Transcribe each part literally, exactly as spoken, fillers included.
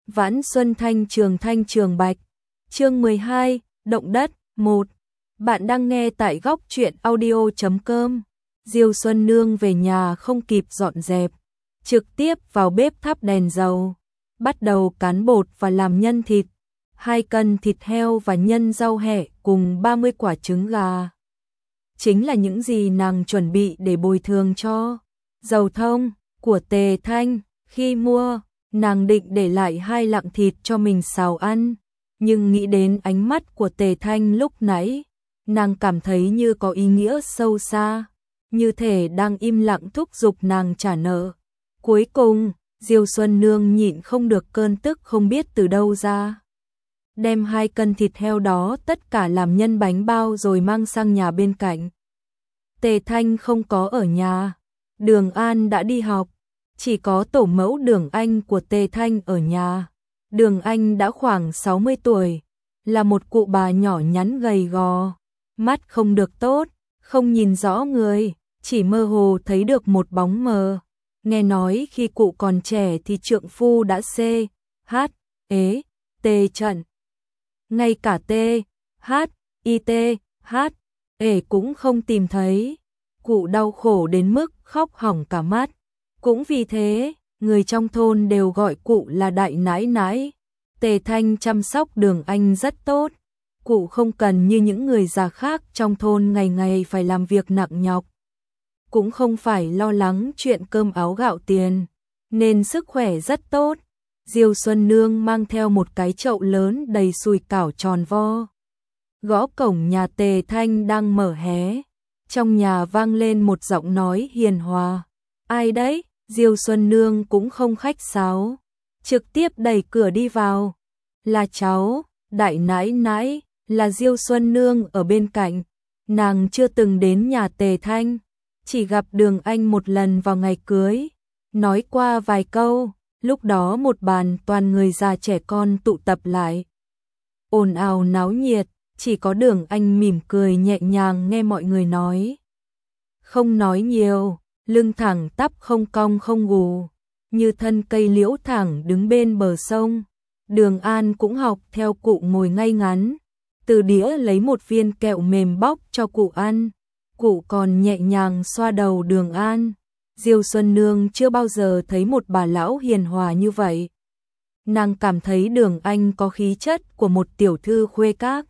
Vãn Xuân Thanh Trường Thanh Trường Bạch. Chương mười hai, Động đất một. Bạn đang nghe tại góc truyện audio chấm com. Diêu Xuân Nương về nhà không kịp dọn dẹp, trực tiếp vào bếp thắp đèn dầu, bắt đầu cán bột và làm nhân thịt, hai cân thịt heo và nhân rau hẹ cùng ba mươi quả trứng gà. Chính là những gì nàng chuẩn bị để bồi thường cho dầu thông của Tề Thanh. Khi mua, nàng định để lại hai lạng thịt cho mình xào ăn, nhưng nghĩ đến ánh mắt của Tề Thanh lúc nãy, nàng cảm thấy như có ý nghĩa sâu xa, như thể đang im lặng thúc giục nàng trả nợ. Cuối cùng, Diêu Xuân Nương nhịn không được cơn tức không biết từ đâu ra, đem hai cân thịt heo đó tất cả làm nhân bánh bao rồi mang sang nhà bên cạnh. Tề Thanh không có ở nhà, Đường An đã đi học, chỉ có tổ mẫu Đường Anh của Tề Thanh ở nhà. Đường Anh đã khoảng sáu mươi tuổi, là một cụ bà nhỏ nhắn gầy gò, mắt không được tốt, không nhìn rõ người, chỉ mơ hồ thấy được một bóng mờ. Nghe nói khi cụ còn trẻ thì trượng phu đã xê, hát, ế, tê trận. Ngay cả tê, hát, y tê, hát, ế cũng không tìm thấy. Cụ đau khổ đến mức khóc hỏng cả mắt. Cũng vì thế, người trong thôn đều gọi cụ là đại nãi nãi. Tề Thanh chăm sóc Đường Anh rất tốt. Cụ không cần như những người già khác trong thôn ngày ngày phải làm việc nặng nhọc, cũng không phải lo lắng chuyện cơm áo gạo tiền, nên sức khỏe rất tốt. Diêu Xuân Nương mang theo một cái chậu lớn đầy sùi cảo tròn vo, gõ cổng nhà Tề Thanh đang mở hé. Trong nhà vang lên một giọng nói hiền hòa. Ai đấy? Diêu Xuân Nương cũng không khách sáo, trực tiếp đẩy cửa đi vào. Là cháu, đại nãi nãi, là Diêu Xuân Nương ở bên cạnh. Nàng chưa từng đến nhà Tề Thanh, chỉ gặp Đường Anh một lần vào ngày cưới, nói qua vài câu. Lúc đó một bàn toàn người già trẻ con tụ tập lại, ồn ào náo nhiệt, chỉ có Đường Anh mỉm cười nhẹ nhàng nghe mọi người nói. Không nói nhiều, lưng thẳng tắp không cong không gù, như thân cây liễu thẳng đứng bên bờ sông. Đường An cũng học theo cụ ngồi ngay ngắn, từ đĩa lấy một viên kẹo mềm bóc cho cụ ăn. Cụ còn nhẹ nhàng xoa đầu Đường An. Diêu Xuân Nương chưa bao giờ thấy một bà lão hiền hòa như vậy. Nàng cảm thấy Đường Anh có khí chất của một tiểu thư khuê các,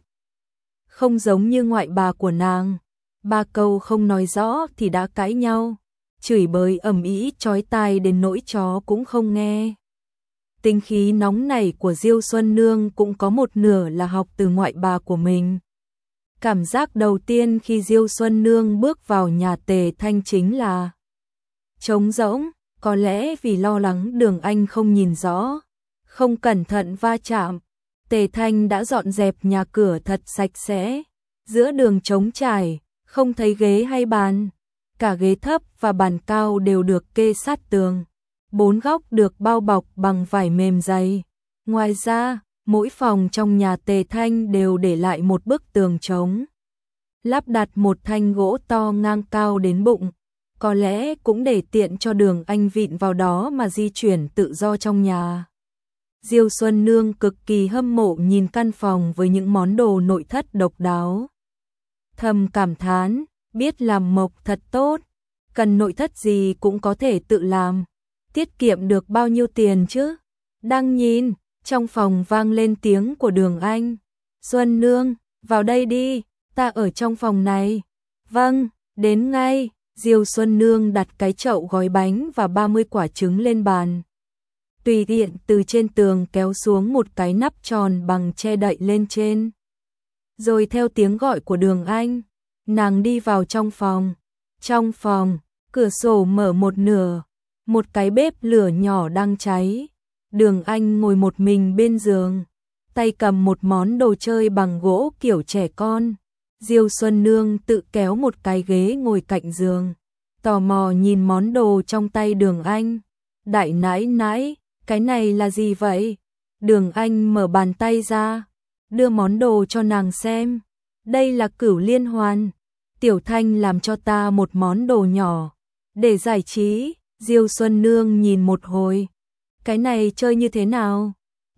không giống như ngoại bà của nàng. Ba câu không nói rõ thì đã cãi nhau, chửi bới ầm ĩ chói tai đến nỗi chó cũng không nghe. Tính khí nóng nảy của Diêu Xuân Nương cũng có một nửa là học từ ngoại bà của mình. Cảm giác đầu tiên khi Diêu Xuân Nương bước vào nhà Tề Thanh chính là trống rỗng, có lẽ vì lo lắng Đường Anh không nhìn rõ, không cẩn thận va chạm. Tề Thanh đã dọn dẹp nhà cửa thật sạch sẽ, giữa đường trống trải, không thấy ghế hay bàn. Cả ghế thấp và bàn cao đều được kê sát tường, bốn góc được bao bọc bằng vải mềm dày. Ngoài ra, mỗi phòng trong nhà Tề Thanh đều để lại một bức tường trống, lắp đặt một thanh gỗ to ngang cao đến bụng, có lẽ cũng để tiện cho Đường Anh vịn vào đó mà di chuyển tự do trong nhà. Diêu Xuân Nương cực kỳ hâm mộ nhìn căn phòng với những món đồ nội thất độc đáo, thầm cảm thán, biết làm mộc thật tốt, cần nội thất gì cũng có thể tự làm, tiết kiệm được bao nhiêu tiền chứ. Đang nhìn, trong phòng vang lên tiếng của Đường Anh. Xuân Nương, vào đây đi, ta ở trong phòng này. Vâng, đến ngay. Diêu Xuân Nương đặt cái chậu gói bánh và ba mươi quả trứng lên bàn, tùy tiện từ trên tường kéo xuống một cái nắp tròn bằng che đậy lên trên. Rồi theo tiếng gọi của Đường Anh, nàng đi vào trong phòng. Trong phòng, cửa sổ mở một nửa, một cái bếp lửa nhỏ đang cháy. Đường Anh ngồi một mình bên giường, tay cầm một món đồ chơi bằng gỗ kiểu trẻ con. Diêu Xuân Nương tự kéo một cái ghế ngồi cạnh giường, tò mò nhìn món đồ trong tay Đường Anh. Đại nãi nãi, cái này là gì vậy? Đường Anh mở bàn tay ra, đưa món đồ cho nàng xem. Đây là Cửu Liên Hoàn. Tiểu Thanh làm cho ta một món đồ nhỏ, để giải trí. Diêu Xuân Nương nhìn một hồi. Cái này chơi như thế nào?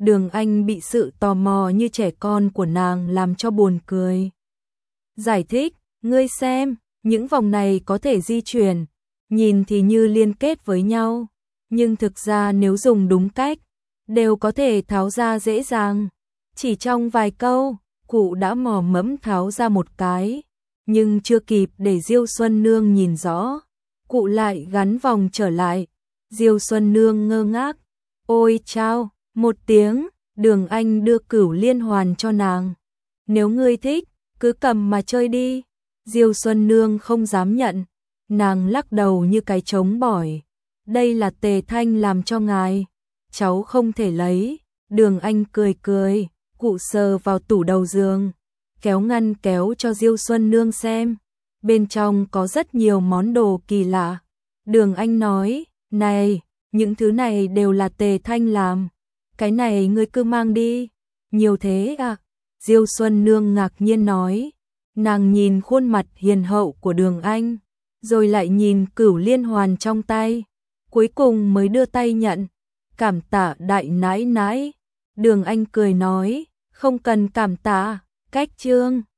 Đường Anh bị sự tò mò như trẻ con của nàng làm cho buồn cười. Giải thích, ngươi xem, những vòng này có thể di chuyển, nhìn thì như liên kết với nhau, nhưng thực ra nếu dùng đúng cách, đều có thể tháo ra dễ dàng. Chỉ trong vài câu, cụ đã mò mẫm tháo ra một cái, nhưng chưa kịp để Diêu Xuân Nương nhìn rõ, cụ lại gắn vòng trở lại. Diêu Xuân Nương ngơ ngác, ôi chao, một tiếng, Đường Anh đưa Cửu Liên Hoàn cho nàng. Nếu ngươi thích, cứ cầm mà chơi đi. Diêu Xuân Nương không dám nhận, nàng lắc đầu như cái trống bỏi. Đây là Tề Thanh làm cho ngài, cháu không thể lấy. Đường Anh cười cười, cụ sờ vào tủ đầu giường, kéo ngăn kéo cho Diêu Xuân Nương xem. Bên trong có rất nhiều món đồ kỳ lạ. Đường Anh nói, này, những thứ này đều là Tề Thanh làm. Cái này ngươi cứ mang đi. Nhiều thế à? Diêu Xuân Nương ngạc nhiên nói. Nàng nhìn khuôn mặt hiền hậu của Đường Anh, rồi lại nhìn Cửu Liên Hoàn trong tay, cuối cùng mới đưa tay nhận. Cảm tạ đại nãi nãi. Đường Anh cười nói, không cần cảm tạ, cách chương.